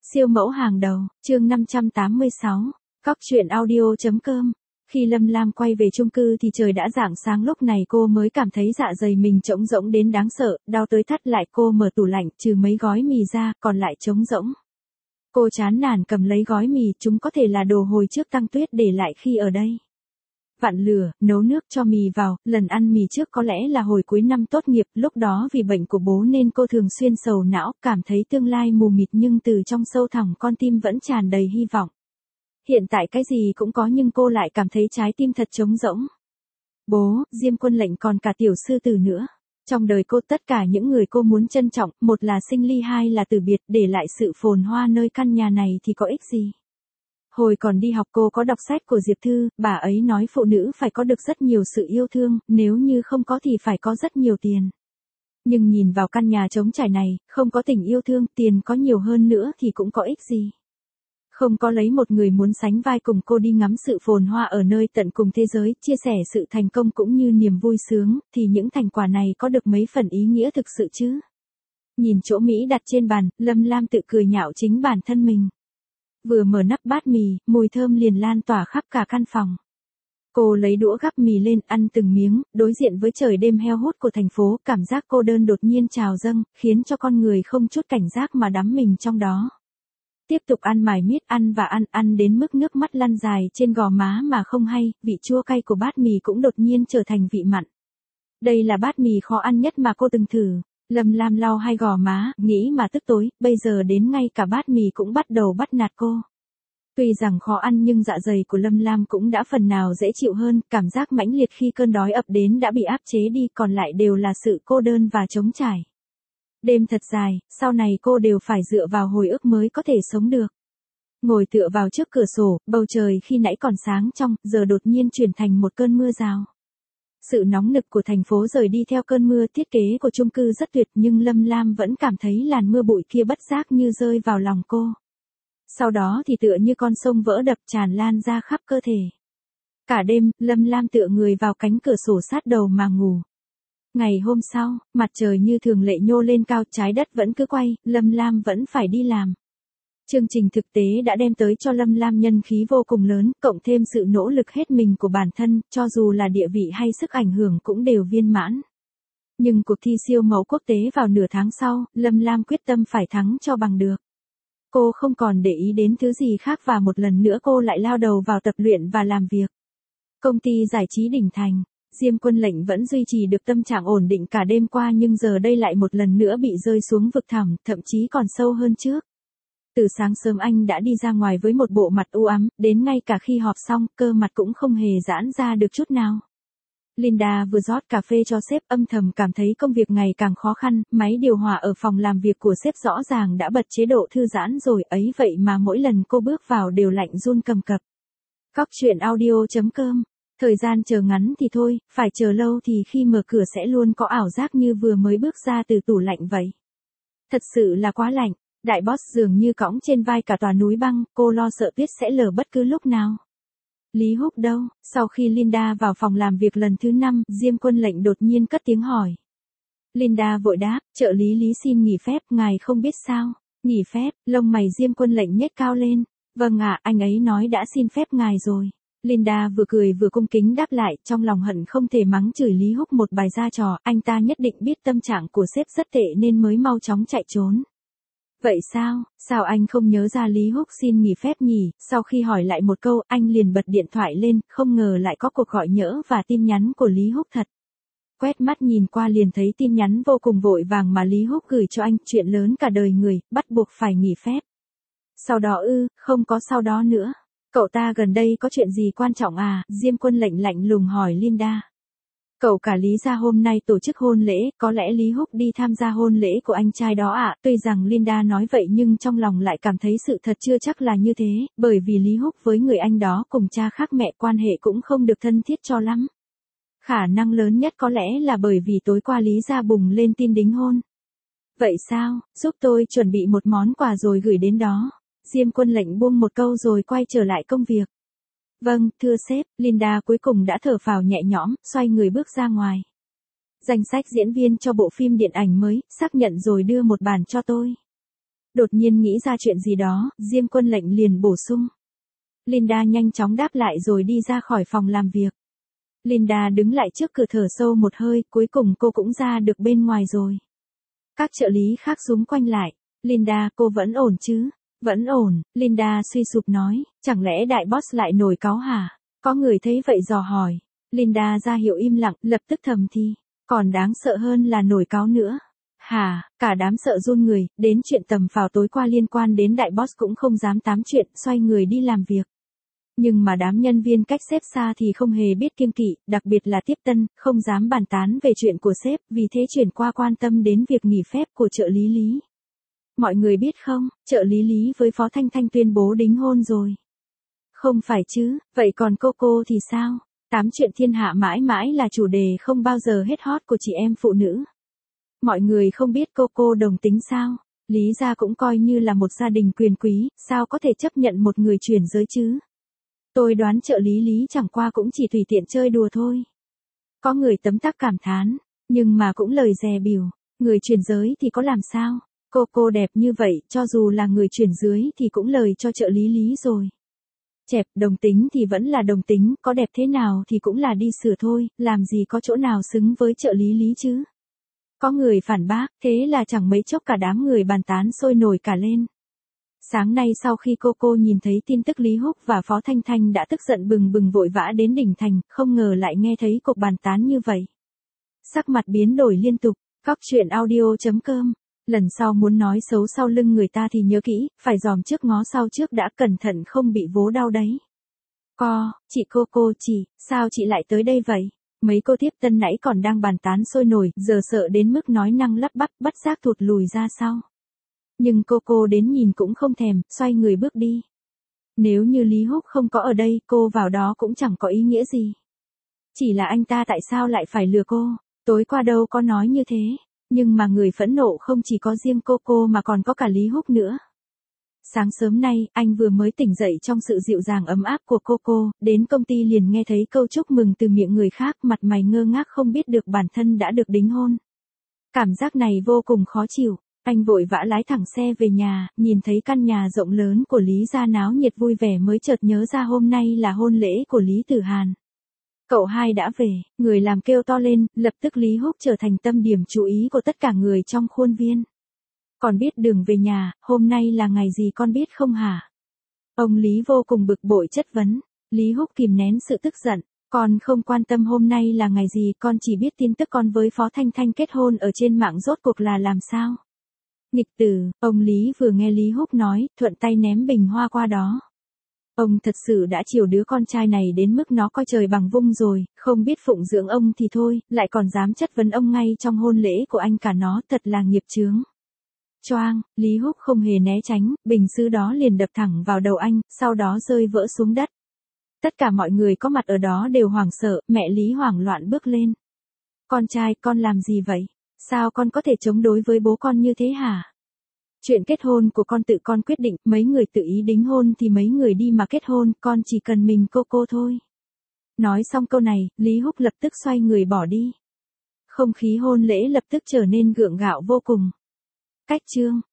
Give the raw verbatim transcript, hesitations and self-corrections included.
Siêu mẫu hàng đầu, chương năm trăm tám mươi sáu, Cóc truyện audio.com. Khi Lâm Lam quay về chung cư thì trời đã rạng sáng, lúc này cô mới cảm thấy dạ dày mình trống rỗng đến đáng sợ, đau tới thắt lại. Cô mở tủ lạnh, trừ mấy gói mì ra, còn lại trống rỗng. Cô chán nản cầm lấy gói mì, chúng có thể là đồ hồi trước Tăng Tuyết để lại khi ở đây. Vặn lửa, nấu nước cho mì vào, lần ăn mì trước có lẽ là hồi cuối năm tốt nghiệp, lúc đó vì bệnh của bố nên cô thường xuyên sầu não, cảm thấy tương lai mù mịt, nhưng từ trong sâu thẳm con tim vẫn tràn đầy hy vọng. Hiện tại cái gì cũng có nhưng cô lại cảm thấy trái tim thật trống rỗng. Bố, Diêm Quân Lệnh còn cả Tiểu Sư Tử nữa. Trong đời cô tất cả những người cô muốn trân trọng, một là sinh ly, hai là từ biệt, để lại sự phồn hoa nơi căn nhà này thì có ích gì. Hồi còn đi học cô có đọc sách của Diệp Thư, bà ấy nói phụ nữ phải có được rất nhiều sự yêu thương, nếu như không có thì phải có rất nhiều tiền. Nhưng nhìn vào căn nhà trống trải này, không có tình yêu thương, tiền có nhiều hơn nữa thì cũng có ích gì. Không có lấy một người muốn sánh vai cùng cô đi ngắm sự phồn hoa ở nơi tận cùng thế giới, chia sẻ sự thành công cũng như niềm vui sướng, thì những thành quả này có được mấy phần ý nghĩa thực sự chứ. Nhìn chỗ Mỹ đặt trên bàn, Lâm Lam tự cười nhạo chính bản thân mình. Vừa mở nắp bát mì, mùi thơm liền lan tỏa khắp cả căn phòng. Cô lấy đũa gắp mì lên, ăn từng miếng, đối diện với trời đêm heo hút của thành phố, cảm giác cô đơn đột nhiên trào dâng, khiến cho con người không chút cảnh giác mà đắm mình trong đó. Tiếp tục ăn mải miết, ăn và ăn, ăn đến mức nước mắt lăn dài trên gò má mà không hay, vị chua cay của bát mì cũng đột nhiên trở thành vị mặn. Đây là bát mì khó ăn nhất mà cô từng thử. Lâm Lam lau hai gò má, nghĩ mà tức tối, bây giờ đến ngay cả bát mì cũng bắt đầu bắt nạt cô. Tuy rằng khó ăn nhưng dạ dày của Lâm Lam cũng đã phần nào dễ chịu hơn, cảm giác mãnh liệt khi cơn đói ập đến đã bị áp chế đi, còn lại đều là sự cô đơn và trống trải. Đêm thật dài, sau này cô đều phải dựa vào hồi ức mới có thể sống được. Ngồi tựa vào trước cửa sổ, bầu trời khi nãy còn sáng trong, giờ đột nhiên chuyển thành một cơn mưa rào. Sự nóng nực của thành phố rời đi theo cơn mưa, thiết kế của chung cư rất tuyệt nhưng Lâm Lam vẫn cảm thấy làn mưa bụi kia bất giác như rơi vào lòng cô. Sau đó thì tựa như con sông vỡ đập tràn lan ra khắp cơ thể. Cả đêm, Lâm Lam tựa người vào cánh cửa sổ sát đầu mà ngủ. Ngày hôm sau, mặt trời như thường lệ nhô lên cao, trái đất vẫn cứ quay, Lâm Lam vẫn phải đi làm. Chương trình thực tế đã đem tới cho Lâm Lam nhân khí vô cùng lớn, cộng thêm sự nỗ lực hết mình của bản thân, cho dù là địa vị hay sức ảnh hưởng cũng đều viên mãn. Nhưng cuộc thi siêu mẫu quốc tế vào nửa tháng sau, Lâm Lam quyết tâm phải thắng cho bằng được. Cô không còn để ý đến thứ gì khác và một lần nữa cô lại lao đầu vào tập luyện và làm việc. Công ty giải trí đỉnh thành, Diêm Quân Lệnh vẫn duy trì được tâm trạng ổn định cả đêm qua nhưng giờ đây lại một lần nữa bị rơi xuống vực thẳm, thậm chí còn sâu hơn trước. Từ sáng sớm anh đã đi ra ngoài với một bộ mặt u ám, đến ngay cả khi họp xong, cơ mặt cũng không hề giãn ra được chút nào. Linda vừa rót cà phê cho sếp, âm thầm cảm thấy công việc ngày càng khó khăn, máy điều hòa ở phòng làm việc của sếp rõ ràng đã bật chế độ thư giãn rồi, ấy vậy mà mỗi lần cô bước vào đều lạnh run cầm cập. Cóc truyện audio.com. Thời gian chờ ngắn thì thôi, phải chờ lâu thì khi mở cửa sẽ luôn có ảo giác như vừa mới bước ra từ tủ lạnh vậy. Thật sự là quá lạnh. Đại boss dường như cõng trên vai cả tòa núi băng, cô lo sợ tuyết sẽ lở bất cứ lúc nào. Lý Húc đâu? Sau khi Linda vào phòng làm việc lần thứ năm, Diêm Quân Lệnh đột nhiên cất tiếng hỏi. Linda vội đáp, trợ lý Lý xin nghỉ phép, ngài không biết sao? Nghỉ phép? Lông mày Diêm Quân Lệnh nhếch cao lên. Vâng ạ, anh ấy nói đã xin phép ngài rồi. Linda vừa cười vừa cung kính đáp lại, trong lòng hận không thể mắng chửi Lý Húc một bài ra trò, anh ta nhất định biết tâm trạng của sếp rất tệ nên mới mau chóng chạy trốn. Vậy sao, sao anh không nhớ ra Lý Húc xin nghỉ phép nhỉ? Sau khi hỏi lại một câu, anh liền bật điện thoại lên, không ngờ lại có cuộc gọi nhỡ và tin nhắn của Lý Húc thật. Quét mắt nhìn qua liền thấy tin nhắn vô cùng vội vàng mà Lý Húc gửi cho anh, chuyện lớn cả đời người, bắt buộc phải nghỉ phép. Sau đó ư, không có sau đó nữa. Cậu ta gần đây có chuyện gì quan trọng à? Diêm Quân Lệnh lạnh lùng hỏi Linda. Cậu cả Lý gia hôm nay tổ chức hôn lễ, có lẽ Lý Húc đi tham gia hôn lễ của anh trai đó ạ. À? Tuy rằng Linda nói vậy nhưng trong lòng lại cảm thấy sự thật chưa chắc là như thế, bởi vì Lý Húc với người anh đó cùng cha khác mẹ quan hệ cũng không được thân thiết cho lắm. Khả năng lớn nhất có lẽ là bởi vì tối qua Lý gia bùng lên tin đính hôn. Vậy sao, giúp tôi chuẩn bị một món quà rồi gửi đến đó. Diêm Quân Lệnh buông một câu rồi quay trở lại công việc. Vâng, thưa sếp, Linda cuối cùng đã thở phào nhẹ nhõm, xoay người bước ra ngoài. Danh sách diễn viên cho bộ phim điện ảnh mới, xác nhận rồi đưa một bản cho tôi. Đột nhiên nghĩ ra chuyện gì đó, Diêm Quân lệnh liền bổ sung. Linda nhanh chóng đáp lại rồi đi ra khỏi phòng làm việc. Linda đứng lại trước cửa thở sâu một hơi, cuối cùng cô cũng ra được bên ngoài rồi. Các trợ lý khác xúm quanh lại. Linda, cô vẫn ổn chứ? Vẫn ổn, Linda suy sụp nói, chẳng lẽ đại boss lại nổi cáu hả? Có người thấy vậy dò hỏi. Linda ra hiệu im lặng, lập tức thầm thì, còn đáng sợ hơn là nổi cáu nữa. Hả, cả đám sợ run người, đến chuyện tầm phào tối qua liên quan đến đại boss cũng không dám tám chuyện, xoay người đi làm việc. Nhưng mà đám nhân viên cách sếp xa thì không hề biết kiêng kỵ, đặc biệt là tiếp tân, không dám bàn tán về chuyện của sếp, vì thế chuyển qua quan tâm đến việc nghỉ phép của trợ lý Lý. Mọi người biết không, trợ lý Lý với Phó Thanh Thanh tuyên bố đính hôn rồi. Không phải chứ, vậy còn cô cô thì sao? Tám chuyện thiên hạ mãi mãi là chủ đề không bao giờ hết hot của chị em phụ nữ. Mọi người không biết cô cô đồng tính sao? Lý gia cũng coi như là một gia đình quyền quý, sao có thể chấp nhận một người chuyển giới chứ? Tôi đoán trợ lý Lý chẳng qua cũng chỉ tùy tiện chơi đùa thôi. Có người tấm tắc cảm thán, nhưng mà cũng lời dè bỉu, người chuyển giới thì có làm sao? Cô cô đẹp như vậy, cho dù là người chuyển dưới thì cũng lời cho trợ lý Lý rồi. Chẹp, đồng tính thì vẫn là đồng tính, có đẹp thế nào thì cũng là đi sửa thôi, làm gì có chỗ nào xứng với trợ lý Lý chứ? Có người phản bác, thế là chẳng mấy chốc cả đám người bàn tán sôi nổi cả lên. Sáng nay sau khi cô cô nhìn thấy tin tức Lý Húc và Phó Thanh Thanh đã tức giận bừng bừng vội vã đến đỉnh thành, không ngờ lại nghe thấy cuộc bàn tán như vậy. Sắc mặt biến đổi liên tục, Cóc truyện audio chấm com. Lần sau muốn nói xấu sau lưng người ta thì nhớ kỹ, phải dòm trước ngó sau trước đã, cẩn thận không bị vố đau đấy. Co, chị cô cô chị, sao chị lại tới đây vậy? Mấy cô tiếp tân nãy còn đang bàn tán sôi nổi, giờ sợ đến mức nói năng lắp bắp, bất giác thụt lùi ra sau. Nhưng cô cô đến nhìn cũng không thèm, xoay người bước đi. Nếu như Lý Húc không có ở đây, cô vào đó cũng chẳng có ý nghĩa gì. Chỉ là anh ta tại sao lại phải lừa cô? Tối qua đâu có nói như thế. Nhưng mà người phẫn nộ không chỉ có riêng cô cô mà còn có cả Lý Húc nữa. Sáng sớm nay, anh vừa mới tỉnh dậy trong sự dịu dàng ấm áp của cô cô, đến công ty liền nghe thấy câu chúc mừng từ miệng người khác, mặt mày ngơ ngác không biết được bản thân đã được đính hôn. Cảm giác này vô cùng khó chịu, anh vội vã lái thẳng xe về nhà, nhìn thấy căn nhà rộng lớn của Lý gia náo nhiệt vui vẻ mới chợt nhớ ra hôm nay là hôn lễ của Lý Tử Hàn. Cậu hai đã về, người làm kêu to lên, lập tức Lý Húc trở thành tâm điểm chú ý của tất cả người trong khuôn viên. Còn biết đường về nhà, hôm nay là ngày gì con biết không hả? Ông Lý vô cùng bực bội chất vấn, Lý Húc kìm nén sự tức giận, con không quan tâm hôm nay là ngày gì, con chỉ biết tin tức con với Phó Thanh Thanh kết hôn ở trên mạng rốt cuộc là làm sao. Nghịch tử, ông Lý vừa nghe Lý Húc nói, thuận tay ném bình hoa qua đó. Ông thật sự đã chiều đứa con trai này đến mức nó coi trời bằng vung rồi, không biết phụng dưỡng ông thì thôi, lại còn dám chất vấn ông ngay trong hôn lễ của anh cả, nó thật là nghiệp chướng. Choang, Lý Húc không hề né tránh, bình sứ đó liền đập thẳng vào đầu anh, sau đó rơi vỡ xuống đất. Tất cả mọi người có mặt ở đó đều hoảng sợ, mẹ Lý hoảng loạn bước lên. Con trai, con làm gì vậy? Sao con có thể chống đối với bố con như thế hả? Chuyện kết hôn của con tự con quyết định, mấy người tự ý đính hôn thì mấy người đi mà kết hôn, con chỉ cần mình cô cô thôi. Nói xong câu này, Lý Húc lập tức xoay người bỏ đi. Không khí hôn lễ lập tức trở nên gượng gạo vô cùng. Cách chương